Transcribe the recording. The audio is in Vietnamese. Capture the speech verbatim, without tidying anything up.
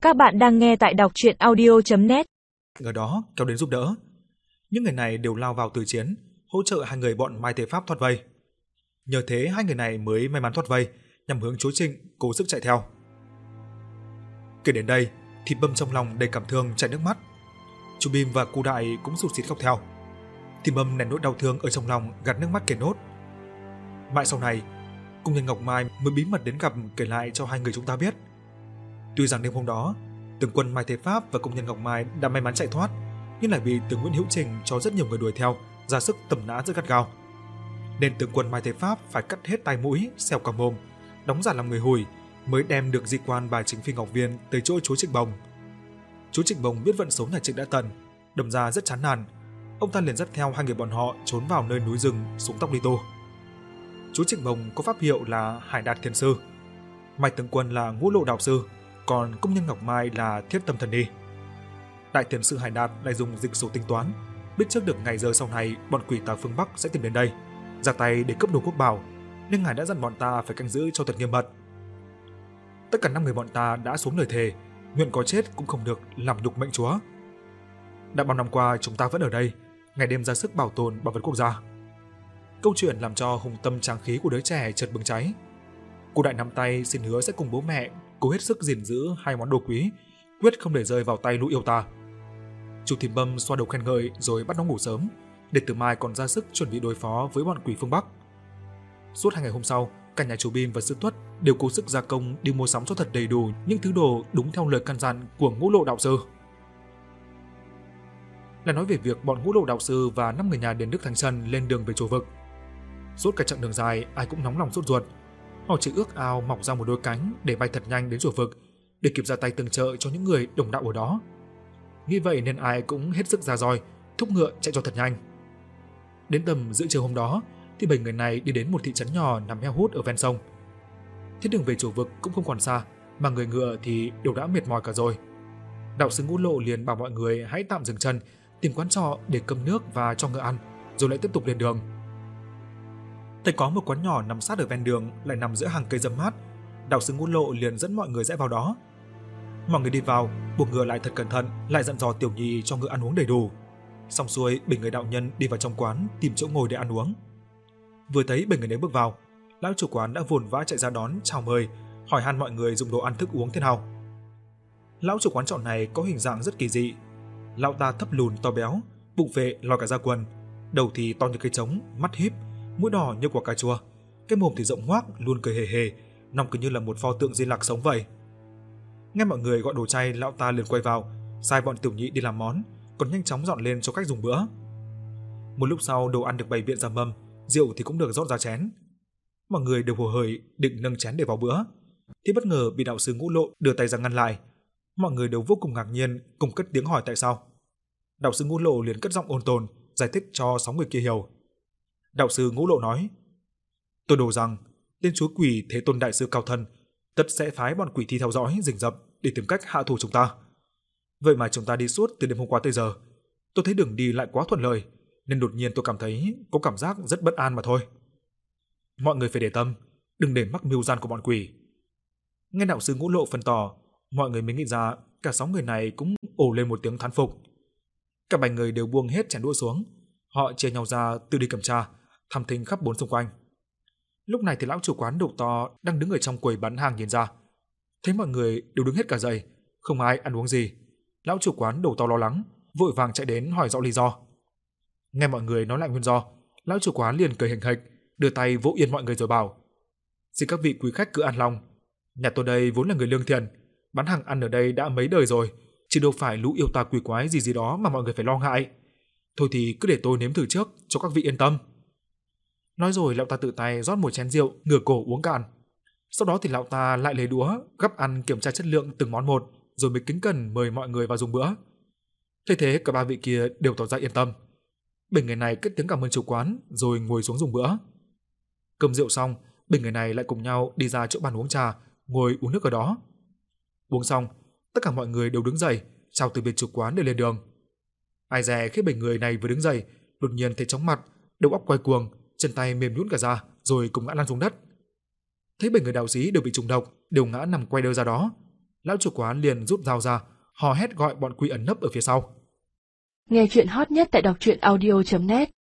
Các bạn đang nghe tại đọc truyện audio chấm net. Ở đó kéo đến giúp đỡ. Những người này đều lao vào từ chiến, hỗ trợ hai người bọn Mai Thế Pháp thoát vây. Nhờ thế hai người này mới may mắn thoát vây, nhằm hướng Chúa Trịnh cố sức chạy theo. Kể đến đây, thì Bâm trong lòng đầy cảm thương chảy nước mắt. Chú Bim và Cu Đại cũng sụt sịt khóc theo. Thì Bâm nén nỗi đau thương ở trong lòng gạt nước mắt kể nốt. Mãi sau này, Công Nhân Ngọc Mai mới bí mật đến gặp kể lại cho hai người chúng ta biết. Tuy rằng đêm hôm đó, tướng quân Mai Thế Pháp và Công Nhân Ngọc Mai đã may mắn chạy thoát, nhưng lại bị tướng Nguyễn Hữu Trình cho rất nhiều người đuổi theo, ra sức tầm nã rất gắt gao. Nên tướng quân Mai Thế Pháp phải cắt hết tai mũi, xẻo cả mồm, đóng giả làm người hùi, mới đem được di quan bà chính phi Ngọc Viên tới chỗ chúa Trịnh Bồng. Chúa Trịnh Bồng biết vận số nhà Trịnh đã tận, đâm ra rất chán nản, ông ta liền dắt theo hai người bọn họ trốn vào nơi núi rừng xuống tóc đi tu. Chúa Trịnh Bồng có pháp hiệu là Hải Đạt Thiền Sư, Mai tướng quân là Ngũ Lộ Đạo Sư, còn Công Nhân Ngọc Mai là Thiết Tâm Thần Ni. Đại Thiền Sư Hải Đạt lại dùng dịch số tính toán, biết trước được ngày giờ sau này bọn quỷ tà phương Bắc sẽ tìm đến đây, ra tay để cướp đồ quốc bảo, nên ngài đã dặn bọn ta phải canh giữ cho thật nghiêm mật. Tất cả năm người bọn ta đã xuống lời thề, nguyện có chết cũng không được làm nhục mệnh chúa. Đã bao năm qua chúng ta vẫn ở đây, ngày đêm ra sức bảo tồn bảo vật quốc gia. Câu chuyện làm cho hùng tâm tráng khí của đứa trẻ chợt bừng cháy. Cô Đại nắm tay xin hứa sẽ cùng bố mẹ cố hết sức gìn giữ hai món đồ quý, quyết không để rơi vào tay lũ yêu ta. Chú Thím Bâm xoa đầu khen ngợi rồi bắt nó ngủ sớm, để từ mai còn ra sức chuẩn bị đối phó với bọn quỷ phương Bắc. Suốt hai ngày hôm sau, cả nhà chú Bim và Sư Tuất đều cố sức gia công đi mua sắm cho thật đầy đủ những thứ đồ đúng theo lời căn dặn của Ngũ Lộ Đạo Sư. Là nói về việc bọn Ngũ Lộ Đạo Sư và năm người nhà Điền Đức Thánh Trần lên đường về chùa vực. Suốt cả chặng đường dài, ai cũng nóng lòng sốt ruột. Họ chỉ ước ao mọc ra một đôi cánh để bay thật nhanh đến chùa vực, để kịp ra tay tương trợ cho những người đồng đạo ở đó. Nghĩ vậy nên ai cũng hết sức ra roi, thúc ngựa chạy cho thật nhanh. Đến tầm giữa trưa hôm đó, thì bảy người này đi đến một thị trấn nhỏ nằm heo hút ở ven sông. Thế đường về chùa vực cũng không còn xa, mà người ngựa thì đều đã mệt mỏi cả rồi. Đạo sư Ngũ Lộ liền bảo mọi người hãy tạm dừng chân, tìm quán trọ để cơm nước và cho ngựa ăn, rồi lại tiếp tục lên đường. Thấy có một quán nhỏ nằm sát ở ven đường, lại nằm giữa hàng cây rậm mát, đạo sư Ngũ Lộ liền dẫn mọi người rẽ vào đó. Mọi người đi vào, buộc ngựa lại thật cẩn thận, lại dặn dò Tiểu Nhị cho ngựa ăn uống đầy đủ. Xong xuôi, bảy người đạo nhân đi vào trong quán tìm chỗ ngồi để ăn uống. Vừa thấy bảy người đến bước vào, lão chủ quán đã vồn vã chạy ra đón chào mời, hỏi han mọi người dùng đồ ăn thức uống thế nào. Lão chủ quán trọ này có hình dạng rất kỳ dị. Lão ta thấp lùn to béo, bụng phệ lòi cả da quần, đầu thì to như cây trống, mắt híp, mũi đỏ như quả cà chua, cái mồm thì rộng hoác, luôn cười hề hề, nòng cứ như là một pho tượng Di Lặc sống vậy. Nghe mọi người gọi đồ chay, lão ta liền quay vào, sai bọn Tiểu Nhị đi làm món, còn nhanh chóng dọn lên cho khách dùng bữa. Một lúc sau, đồ ăn được bày biện ra mâm, rượu thì cũng được rót ra chén. Mọi người đều hồ hởi định nâng chén để vào bữa, thì bất ngờ bị đạo sư Ngũ Lộ đưa tay ra ngăn lại. Mọi người đều vô cùng ngạc nhiên, cùng cất tiếng hỏi tại sao. Đạo sư Ngũ Lộ liền cất giọng ôn tồn giải thích cho sáu người kia hiểu. Đạo sư Ngũ Lộ nói: "Tôi đồ rằng tên chúa quỷ Thế Tôn đại sư cao thân tất sẽ phái bọn quỷ thi theo dõi rình rập để tìm cách hạ thủ chúng ta. Vậy mà chúng ta đi suốt từ đêm hôm qua tới giờ, tôi thấy đường đi lại quá thuận lợi, nên đột nhiên tôi cảm thấy có cảm giác rất bất an mà thôi. Mọi người phải để tâm, đừng để mắc mưu gian của bọn quỷ." Nghe đạo sư Ngũ Lộ phân tỏ, mọi người mới nghĩ ra cả sáu người này cũng ồ lên một tiếng thán phục. Cả bảy người đều buông hết chén đũa xuống, họ chia nhau ra tự đi kiểm tra, thăm thính khắp bốn xung quanh. Lúc này thì lão chủ quán đầu to đang đứng ở trong quầy bán hàng nhìn ra, thấy mọi người đều đứng hết cả dậy, không ai ăn uống gì. Lão chủ quán đầu to lo lắng, vội vàng chạy đến hỏi rõ lý do. Nghe mọi người nói lại nguyên do, lão chủ quán liền cười hềnh hệch, đưa tay vỗ yên mọi người rồi bảo: "Xin các vị quý khách cứ an lòng, nhà tôi đây vốn là người lương thiện, bán hàng ăn ở đây đã mấy đời rồi, chứ đâu phải lũ yêu tà quỷ quái gì gì đó mà mọi người phải lo ngại. Thôi thì cứ để tôi nếm thử trước cho các vị yên tâm." Nói rồi lão ta tự tay rót một chén rượu, ngửa cổ uống cạn. Sau đó thì lão ta lại lấy đũa gắp ăn kiểm tra chất lượng từng món một, rồi mới kính cẩn mời mọi người vào dùng bữa. Thế thế cả ba vị kia đều tỏ ra yên tâm. Bảy người này cất tiếng cảm ơn chủ quán rồi ngồi xuống dùng bữa. Cơm rượu xong, bảy người này lại cùng nhau đi ra chỗ bàn uống trà, ngồi uống nước ở đó. Uống xong, tất cả mọi người đều đứng dậy, chào từ biệt chủ quán để lên đường. Ai dè khi bảy người này vừa đứng dậy, đột nhiên thấy chóng mặt, đầu óc quay cuồng, chân tay mềm nhũn cả ra, rồi cùng ngã lăn xuống đất. Thấy bảy người đạo sĩ đều bị trùng độc, đều ngã nằm quay đơ ra đó. lão chủ quán liền rút dao ra, hò hét gọi bọn quỷ ẩn nấp ở phía sau. Nghe chuyện hot nhất tại đọc truyện audio chấm net